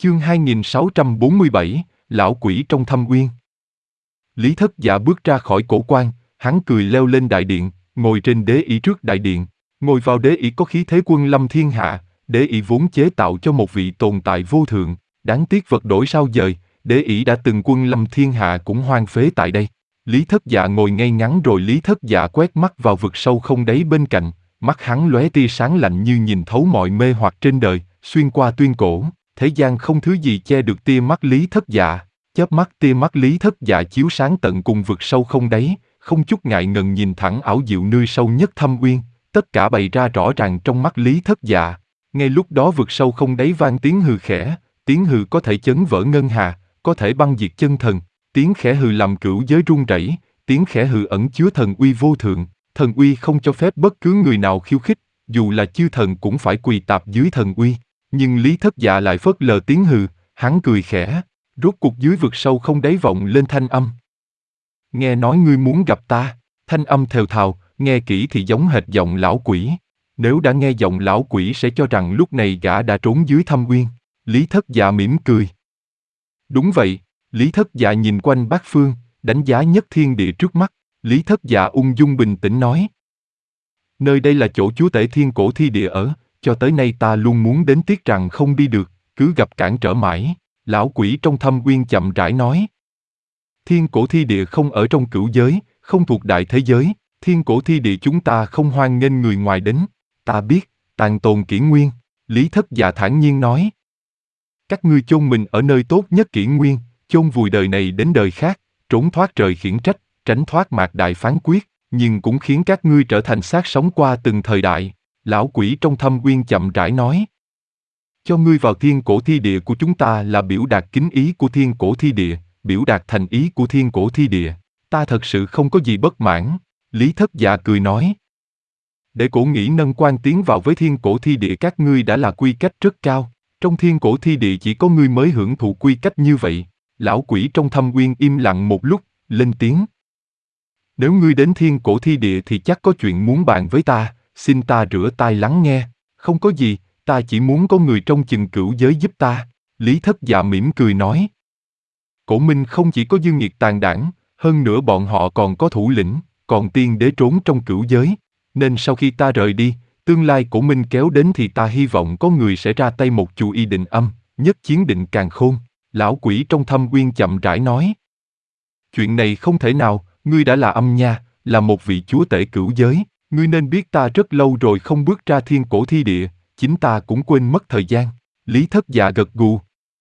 Chương 2647, Lão quỷ trong thâm uyên. Lý Thất Dạ bước ra khỏi cổ quan, hắn cười leo lên đại điện, ngồi trên đế ỷ trước đại điện. Ngồi vào đế ỷ có khí thế quân lâm thiên hạ, đế ỷ vốn chế tạo cho một vị tồn tại vô thượng, đáng tiếc vật đổi sao dời, đế ỷ đã từng quân lâm thiên hạ cũng hoang phế tại đây. Lý Thất Dạ ngồi ngay ngắn rồi Lý Thất Dạ quét mắt vào vực sâu không đáy bên cạnh, mắt hắn lóe tia sáng lạnh như nhìn thấu mọi mê hoặc trên đời, xuyên qua tuyên cổ. Thế gian không thứ gì che được tia mắt Lý Thất Dạ, chớp mắt tia mắt Lý Thất Dạ chiếu sáng tận cùng vực sâu không đáy, không chút ngại ngần nhìn thẳng ảo diệu nơi sâu nhất thâm uyên, tất cả bày ra rõ ràng trong mắt Lý Thất Dạ. Ngay lúc đó vực sâu không đáy vang tiếng hừ khẽ, tiếng hừ có thể chấn vỡ ngân hà, có thể băng diệt chân thần, tiếng khẽ hừ làm cửu giới rung rẩy, tiếng khẽ hừ ẩn chứa thần uy vô thượng, thần uy không cho phép bất cứ người nào khiêu khích, dù là chư thần cũng phải quỳ tạp dưới thần uy. Nhưng Lý Thất Dạ lại phớt lờ tiếng hừ, hắn cười khẽ, rốt cuộc dưới vực sâu không đáy vọng lên thanh âm. Nghe nói ngươi muốn gặp ta, thanh âm thều thào, nghe kỹ thì giống hệt giọng lão quỷ. Nếu đã nghe giọng lão quỷ sẽ cho rằng lúc này gã đã trốn dưới thâm uyên. Lý Thất Dạ mỉm cười. Đúng vậy, Lý Thất Dạ nhìn quanh bát phương, đánh giá nhất thiên địa trước mắt. Lý Thất Dạ ung dung bình tĩnh nói. Nơi đây là chỗ chúa tể thiên cổ thi địa ở. Cho tới nay ta luôn muốn đến tiếc rằng không đi được, cứ gặp cản trở mãi. Lão quỷ trong thâm uyên chậm rãi nói. Thiên cổ thi địa không ở trong cửu giới, không thuộc đại thế giới. Thiên cổ thi địa chúng ta không hoan nghênh người ngoài đến. Ta biết, tàn tồn kỷ nguyên. Lý Thất Dạ thản nhiên nói. Các ngươi chôn mình ở nơi tốt nhất kỷ nguyên, chôn vùi đời này đến đời khác, trốn thoát trời khiển trách, tránh thoát mạt đại phán quyết, nhưng cũng khiến các ngươi trở thành xác sống qua từng thời đại. Lão quỷ trong thâm uyên chậm rãi nói. Cho ngươi vào thiên cổ thi địa của chúng ta là biểu đạt kính ý của thiên cổ thi địa, biểu đạt thành ý của thiên cổ thi địa. Ta thật sự không có gì bất mãn. Lý Thất Dạ cười nói. Để cổ nghĩ nâng quan tiến vào với thiên cổ thi địa các ngươi đã là quy cách rất cao. Trong thiên cổ thi địa chỉ có ngươi mới hưởng thụ quy cách như vậy. Lão quỷ trong thâm uyên im lặng một lúc, lên tiếng. Nếu ngươi đến thiên cổ thi địa thì chắc có chuyện muốn bàn với ta. Xin ta rửa tai lắng nghe, không có gì, ta chỉ muốn có người trong chừng cửu giới giúp ta. Lý Thất Dạ mỉm cười nói. Cổ minh không chỉ có dương nhiệt tàn đảng, hơn nữa bọn họ còn có thủ lĩnh, còn tiên đế trốn trong cửu giới. Nên sau khi ta rời đi, tương lai cổ minh kéo đến thì ta hy vọng có người sẽ ra tay một chủ y định âm, nhất chiến định càn khôn. Lão quỷ trong thâm uyên chậm rãi nói. Chuyện này không thể nào, ngươi đã là âm nha, là một vị chúa tể cửu giới. Ngươi nên biết ta rất lâu rồi không bước ra thiên cổ thi địa, chính ta cũng quên mất thời gian. Lý Thất Dạ gật gù.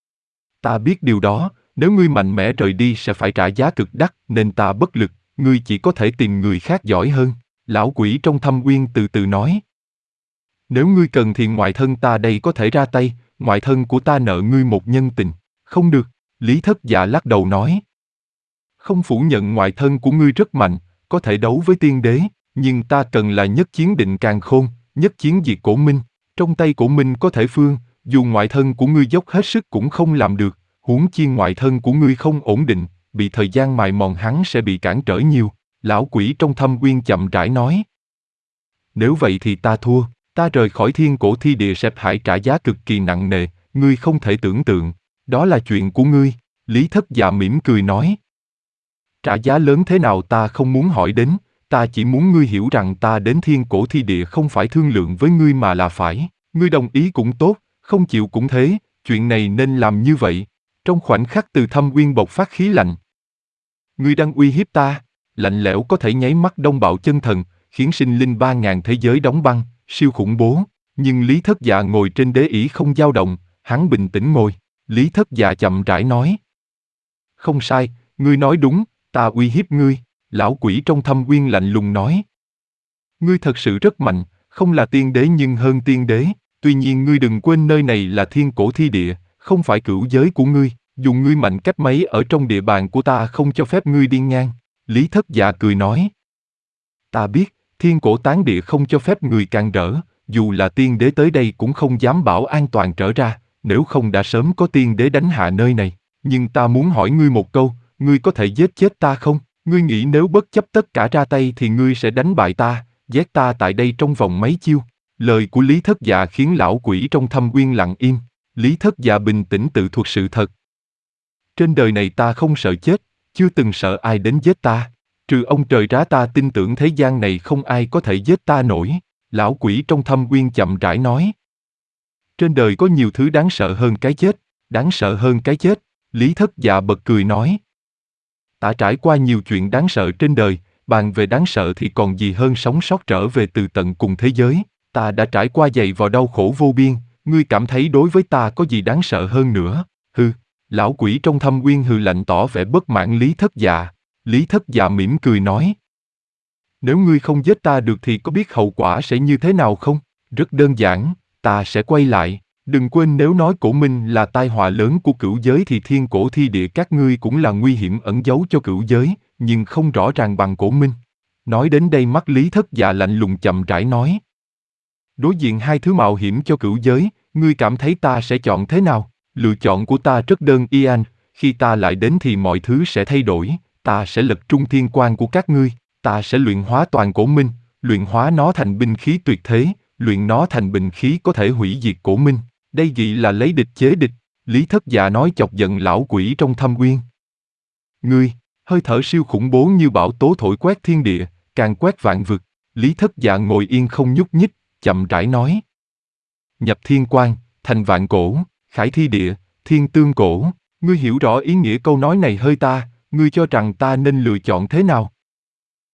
Ta biết điều đó, nếu ngươi mạnh mẽ rời đi sẽ phải trả giá cực đắt, nên ta bất lực, ngươi chỉ có thể tìm người khác giỏi hơn. Lão quỷ trong thâm uyên từ từ nói. Nếu ngươi cần thì ngoại thân ta đây có thể ra tay, ngoại thân của ta nợ ngươi một nhân tình. Không được, Lý Thất Dạ lắc đầu nói. Không phủ nhận ngoại thân của ngươi rất mạnh, có thể đấu với tiên đế. Nhưng ta cần là nhất chiến định càn khôn, nhất chiến diệt cổ minh. Trong tay cổ minh có thể phương, dù ngoại thân của ngươi dốc hết sức cũng không làm được. Huống chi ngoại thân của ngươi không ổn định, bị thời gian mài mòn hắn sẽ bị cản trở nhiều. Lão quỷ trong thâm uyên chậm rãi nói. Nếu vậy thì ta thua, ta rời khỏi thiên cổ thi địa sẽ phải trả giá cực kỳ nặng nề, ngươi không thể tưởng tượng. Đó là chuyện của ngươi. Lý Thất Dạ mỉm cười nói. Trả giá lớn thế nào ta không muốn hỏi đến. Ta chỉ muốn ngươi hiểu rằng ta đến thiên cổ thi địa không phải thương lượng với ngươi mà là phải. Ngươi đồng ý cũng tốt, không chịu cũng thế, chuyện này nên làm như vậy. Trong khoảnh khắc từ thâm uyên bộc phát khí lạnh. Ngươi đang uy hiếp ta, lạnh lẽo có thể nháy mắt đông bạo chân thần, khiến sinh linh 3000 thế giới đóng băng, siêu khủng bố. Nhưng Lý Thất Dạ ngồi trên đế ỷ không dao động, hắn bình tĩnh ngồi. Lý Thất Dạ chậm rãi nói. Không sai, ngươi nói đúng, ta uy hiếp ngươi. Lão quỷ trong thâm uyên lạnh lùng nói. Ngươi thật sự rất mạnh, không là tiên đế nhưng hơn tiên đế. Tuy nhiên ngươi đừng quên nơi này là thiên cổ thi địa, không phải cửu giới của ngươi. Dù ngươi mạnh cách mấy ở trong địa bàn của ta không cho phép ngươi đi ngang. Lý Thất Dạ cười nói. Ta biết, thiên cổ tán địa không cho phép người càn rỡ, dù là tiên đế tới đây cũng không dám bảo an toàn trở ra, nếu không đã sớm có tiên đế đánh hạ nơi này. Nhưng ta muốn hỏi ngươi một câu, ngươi có thể giết chết ta không? Ngươi nghĩ nếu bất chấp tất cả ra tay thì ngươi sẽ đánh bại ta, giết ta tại đây trong vòng mấy chiêu? Lời của Lý Thất Dạ khiến lão quỷ trong thâm uyên lặng im. Lý Thất Dạ bình tĩnh tự thuật sự thật. Trên đời này ta không sợ chết, chưa từng sợ ai đến giết ta. Trừ ông trời ra ta tin tưởng thế gian này không ai có thể giết ta nổi. Lão quỷ trong thâm uyên chậm rãi nói. Trên đời có nhiều thứ đáng sợ hơn cái chết, đáng sợ hơn cái chết. Lý Thất Dạ bật cười nói. Ta trải qua nhiều chuyện đáng sợ trên đời, bàn về đáng sợ thì còn gì hơn sống sót trở về từ tận cùng thế giới. Ta đã trải qua dày vò đau khổ vô biên, ngươi cảm thấy đối với ta có gì đáng sợ hơn nữa? Hừ, lão quỷ trong thâm uyên hừ lạnh tỏ vẻ bất mãn Lý Thất Dạ. Lý Thất Dạ mỉm cười nói. Nếu ngươi không giết ta được thì có biết hậu quả sẽ như thế nào không? Rất đơn giản, ta sẽ quay lại. Đừng quên nếu nói Cổ Minh là tai họa lớn của cửu giới thì thiên cổ thi địa các ngươi cũng là nguy hiểm ẩn giấu cho cửu giới, nhưng không rõ ràng bằng Cổ Minh. Nói đến đây mắt Lý Thất Dạ lạnh lùng chậm rãi nói. Đối diện hai thứ mạo hiểm cho cửu giới, ngươi cảm thấy ta sẽ chọn thế nào? Lựa chọn của ta rất đơn giản, khi ta lại đến thì mọi thứ sẽ thay đổi, ta sẽ lật trung thiên quan của các ngươi, ta sẽ luyện hóa toàn Cổ Minh, luyện hóa nó thành binh khí tuyệt thế, luyện nó thành binh khí có thể hủy diệt Cổ Minh. Đây gọi là lấy địch chế địch, Lý Thất Dạ nói chọc giận lão quỷ trong thâm uyên. Ngươi, hơi thở siêu khủng bố như bão tố thổi quét thiên địa, càng quét vạn vực. Lý Thất Dạ ngồi yên không nhúc nhích, chậm rãi nói. Nhập thiên quan, thành vạn cổ, khải thi địa, thiên tương cổ. Ngươi hiểu rõ ý nghĩa câu nói này hơi ta, ngươi cho rằng ta nên lựa chọn thế nào?